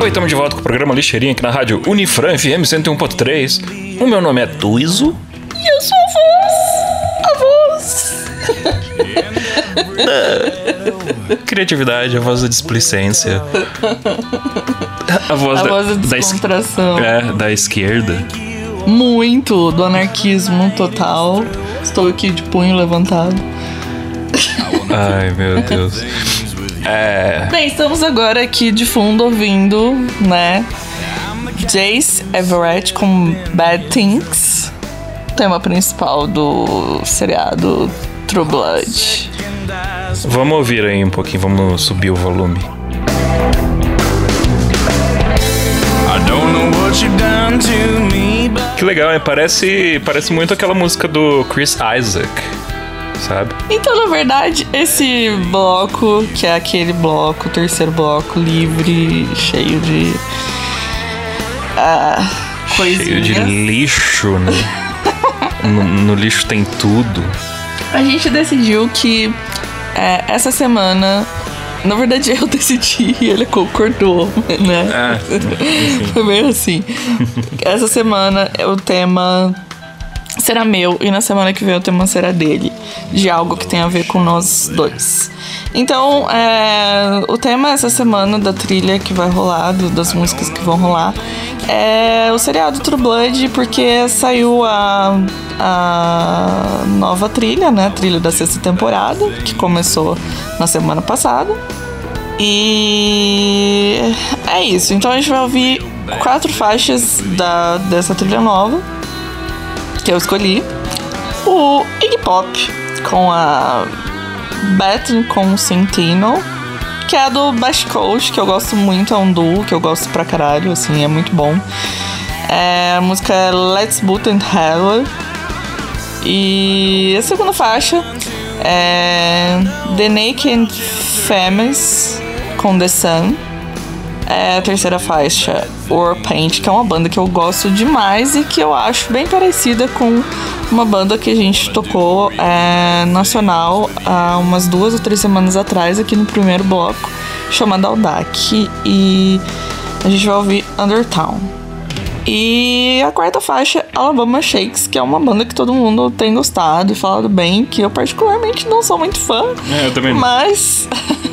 estamos de volta com o programa Lixeirinha aqui na rádio Unifran FM 101.3. O meu nome é Tuizo. E eu sou a voz. Criatividade, a voz da displicência. A voz da descontração. Da esquerda. Muito, do anarquismo total. Estou aqui de punho levantado. Ai, meu Deus. Bem, estamos agora aqui de fundo ouvindo, né, Jace Everett com Bad Things, tema principal do seriado True Blood. Vamos ouvir aí um pouquinho, vamos subir o volume. Que legal, hein? Parece muito aquela música do Chris Isaac, sabe? Então, na verdade, esse bloco, que é aquele bloco, o terceiro bloco livre, cheio de coisinhas. Cheio de lixo, né? no lixo tem tudo. A gente decidiu que essa semana, na verdade eu decidi e ele concordou, né? Foi meio assim. Essa semana o tema será meu e na semana que vem o tema será dele, de algo que tem a ver com nós dois. Então, o tema essa semana da trilha que vai rolar, das músicas que vão rolar, é o seriado True Blood, porque saiu a nova trilha, né? A trilha da 6ª temporada, que começou na semana passada. E é isso. Então a gente vai ouvir 4 faixas dessa trilha nova que eu escolhi. O Iggy Pop com a Beth com Sentinel, que é a do Bash Coast, que eu gosto muito, é um duo que eu gosto pra caralho, assim, é muito bom. A música é Let's Boot and Hell. E a segunda faixa é The Naked Femmes com The Sun. A terceira faixa, Warpaint, que é uma banda que eu gosto demais e que eu acho bem parecida com uma banda que a gente tocou nacional há umas 2 ou 3 semanas atrás, aqui no primeiro bloco, chamada Audac. E a gente vai ouvir Undertown. E a quarta faixa, Alabama Shakes, que é uma banda que todo mundo tem gostado e falado bem, que eu particularmente não sou muito fã. Eu também não. Mas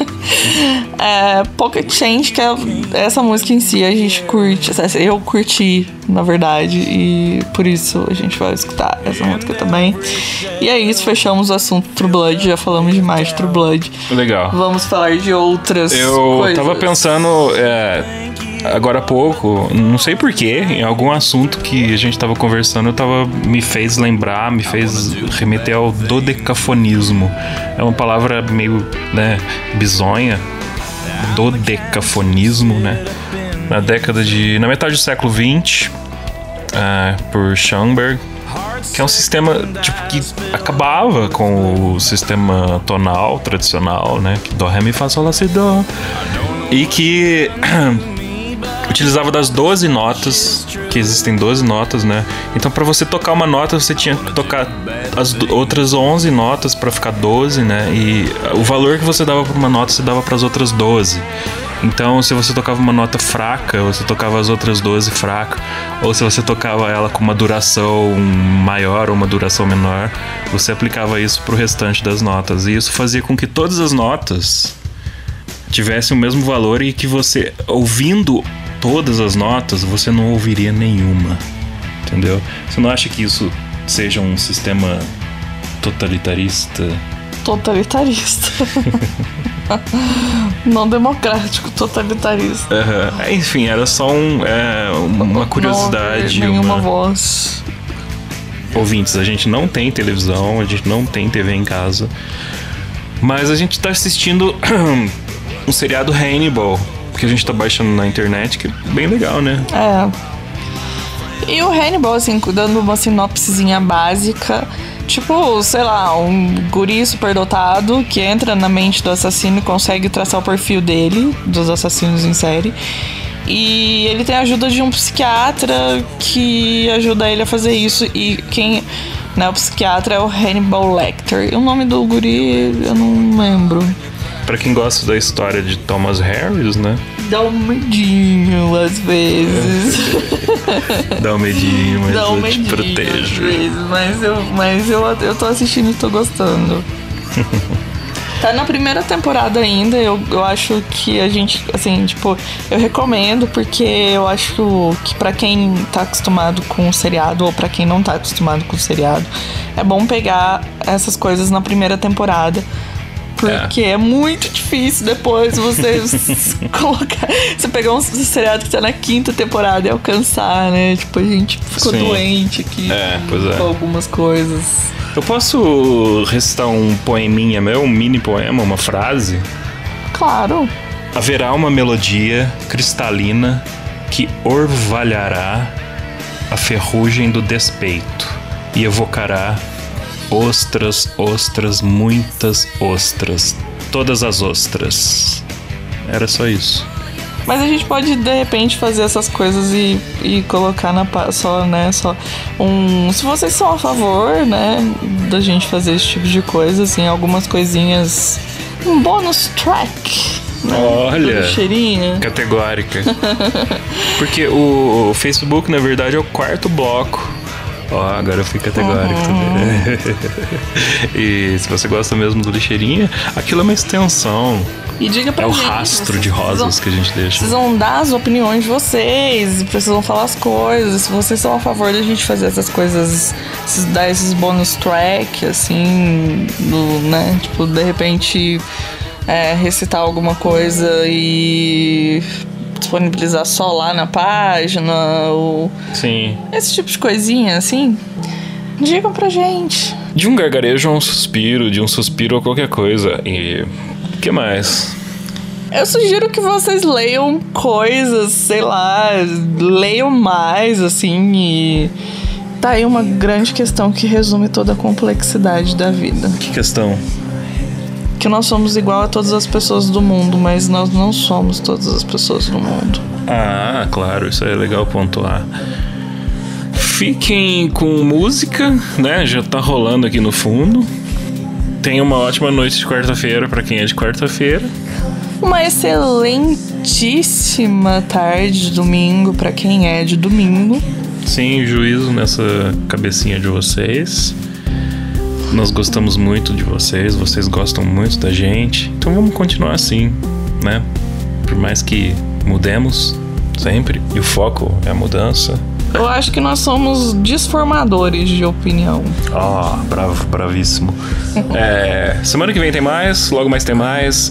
Pocket Change, que é essa música em si, a gente curte. Eu curti, na verdade, e por isso a gente vai escutar essa música também. E é isso, fechamos o assunto True Blood, já falamos demais de True Blood. Legal. Vamos falar de outras coisas. Eu tava pensando agora há pouco, não sei porquê, em algum assunto que a gente tava conversando, me fez remeter ao dodecafonismo. É uma palavra meio, né, bizonha. Dodecafonismo, né? Na metade do século XX, por Schoenberg, que é um sistema tipo que acabava com o sistema tonal tradicional, né? Que dó, ré, mi, fá, sol, lá, si, dó. E que utilizava das 12 notas, que existem 12 notas, né? Então, para você tocar uma nota, você tinha que tocar as outras 11 notas para ficar 12, né? E o valor que você dava para uma nota, você dava para as outras 12. Então, se você tocava uma nota fraca, você tocava as outras 12 fraca. Ou se você tocava ela com uma duração maior ou uma duração menor, você aplicava isso pro restante das notas. E isso fazia com que todas as notas tivessem o mesmo valor e que você, ouvindo todas as notas, você não ouviria nenhuma, entendeu? Você não acha que isso seja um sistema totalitarista? Totalitarista. Não democrático, totalitarista. Enfim, era só uma curiosidade. Não nenhuma voz. Ouvintes, a gente não tem televisão, a gente não tem TV em casa, mas a gente tá assistindo um seriado Hannibal, que a gente tá baixando na internet, que é bem legal, né? E o Hannibal, assim, dando uma sinopsezinha básica, tipo, sei lá, um guri superdotado que entra na mente do assassino e consegue traçar o perfil dele, dos assassinos em série. E ele tem a ajuda de um psiquiatra que ajuda ele a fazer isso. E quem, né, o psiquiatra é o Hannibal Lecter. E o nome do guri eu não lembro. Pra quem gosta da história de Thomas Harris, né? Dá um medinho às vezes. Dá um medinho, mas Dá um eu medinho te protejo. às vezes, mas eu tô assistindo e tô gostando. Tá na primeira temporada ainda, eu acho que a gente, assim, tipo, eu recomendo porque eu acho que pra quem tá acostumado com o seriado ou pra quem não tá acostumado com o seriado, é bom pegar essas coisas na primeira temporada. Porque é muito difícil depois você colocar. Você pegar um seriado que tá na 5ª temporada e alcançar, né? Tipo, a gente ficou doente aqui com algumas coisas. Eu posso recitar um poeminha meu, um mini poema, uma frase? Claro. Haverá uma melodia cristalina que orvalhará a ferrugem do despeito e evocará ostras, ostras, muitas ostras, todas as ostras. Era só isso. Mas a gente pode, de repente, fazer essas coisas e colocar só um... Se vocês são a favor, né, da gente fazer esse tipo de coisa, assim, algumas coisinhas... Um bônus track, né? Olha, cheirinho. Categórica. Porque o Facebook, na verdade, é o 4º bloco. Ó, agora eu fui categórico também. E se você gosta mesmo do lixeirinha, aquilo é uma extensão. E diga pra gente, o rastro de rosas que a gente deixa. Vocês vão dar as opiniões de vocês, precisam falar as coisas. Se vocês são a favor da gente fazer essas coisas, dar esses bônus track, assim, né? Tipo, de repente recitar alguma coisa e disponibilizar só lá na página, ou... Sim. Esse tipo de coisinha, assim. Digam pra gente. De um gargarejo a um suspiro, de um suspiro a qualquer coisa. E... o que mais? Eu sugiro que vocês leiam coisas, sei lá, leiam mais, assim, e... Tá aí uma grande questão que resume toda a complexidade da vida. Que questão? Que nós somos igual a todas as pessoas do mundo, mas nós não somos todas as pessoas do mundo. Ah, claro, isso é legal pontuar. Fiquem com música, né? Já tá rolando aqui no fundo. Tenha uma ótima noite de quarta-feira pra quem é de quarta-feira. Uma excelentíssima tarde de domingo pra quem é de domingo. Sem juízo nessa cabecinha de vocês. Nós gostamos muito de vocês, vocês gostam muito da gente. Então vamos continuar assim, né? Por mais que mudemos sempre, e o foco é a mudança. Eu acho que nós somos desformadores de opinião. Bravo, bravíssimo. Semana que vem tem mais, logo mais tem mais.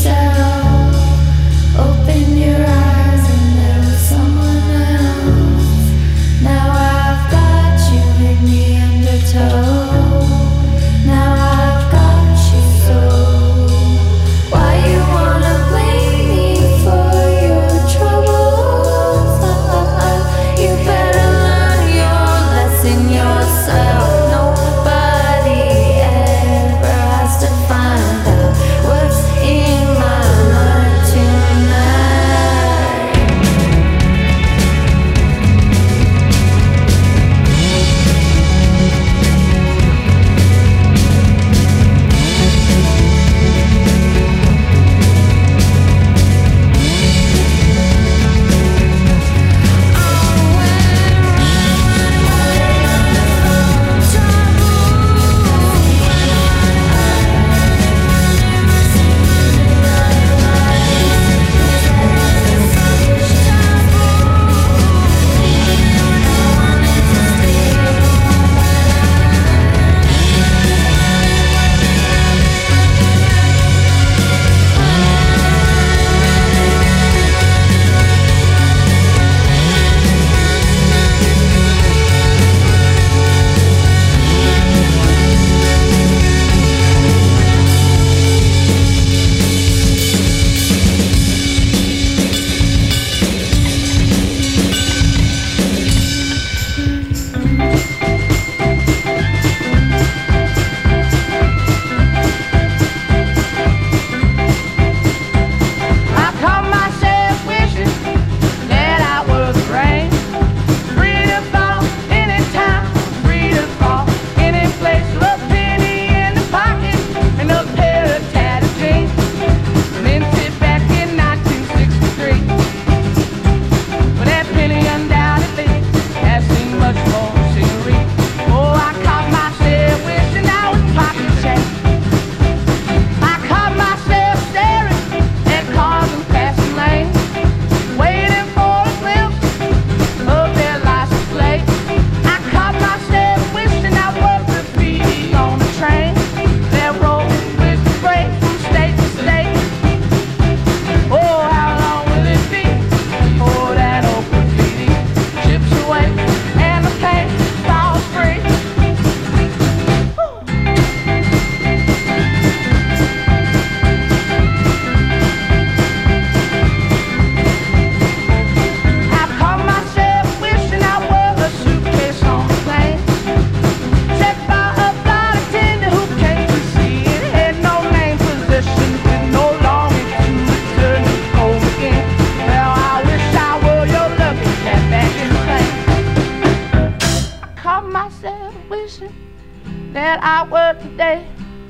that I were today,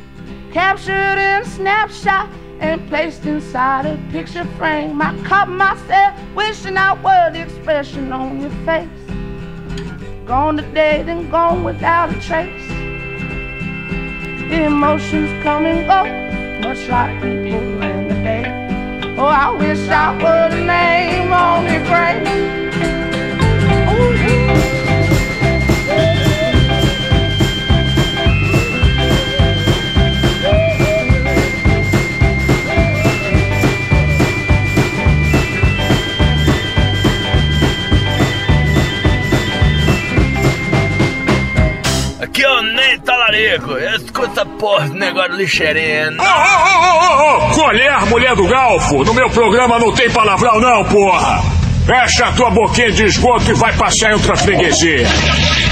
captured in a snapshot and placed inside a picture frame. I caught myself wishing I were the expression on your face. Gone today, then gone without a trace. The emotions come and go, much like people in the day. Oh, I wish I were the name on your grave. Aqui é o Ney Talarico, eu escuto essa porra, esse negócio de lixeirinha. Colher, mulher do Galfo, no meu programa não tem palavrão não, porra. Fecha a tua boquinha de esgoto e vai passear em outra freguesia.